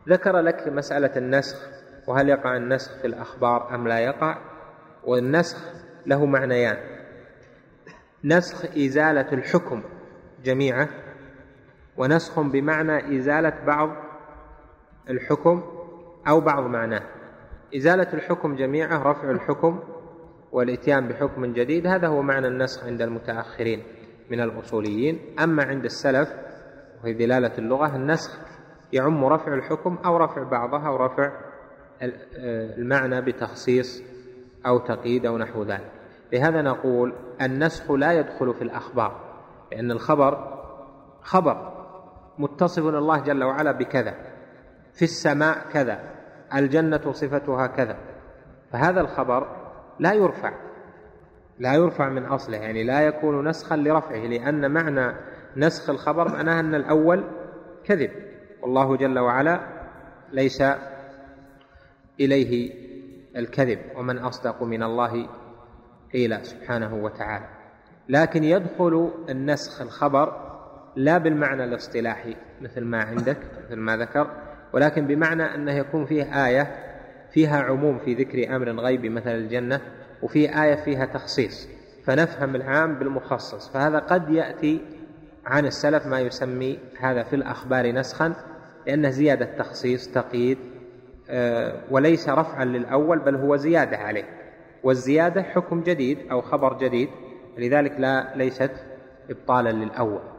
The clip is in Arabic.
ذكر لك مسألة النسخ، وهل يقع النسخ في الأخبار أم لا يقع. والنسخ له معنيان: نسخ إزالة الحكم جميعه، ونسخ بمعنى إزالة بعض الحكم أو بعض معناه. إزالة الحكم جميعه رفع الحكم والإتيان بحكم جديد، هذا هو معنى النسخ عند المتأخرين من الأصوليين. أما عند السلف وهي دلالة اللغة، النسخ يعم رفع الحكم أو رفع بعضها أو رفع المعنى بتخصيص أو تقييد أو نحو ذلك. لهذا نقول النسخ لا يدخل في الأخبار، لأن الخبر خبر متصف الله جل وعلا بكذا، في السماء كذا، الجنة صفتها كذا، فهذا الخبر لا يرفع من أصله، يعني لا يكون نسخا لرفعه، لأن معنى نسخ الخبر معناه أن الأول كذب، والله جل وعلا ليس إليه الكذب، ومن أصدق من الله قيلا سبحانه وتعالى. لكن يدخل النسخ الخبر لا بالمعنى الاصطلاحي مثل ما عندك مثل ما ذكر، ولكن بمعنى أنه يكون فيه آية فيها عموم في ذكر أمر غيبي مثل الجنة، وفيه آية فيها تخصيص، فنفهم العام بالمخصص. فهذا قد يأتي عن السلف ما يسمي هذا في الأخبار نسخا، لأنه زيادة تخصيص تقييد، وليس رفعا للأول بل هو زيادة عليه، والزيادة حكم جديد أو خبر جديد، لذلك ليست إبطالا للأول.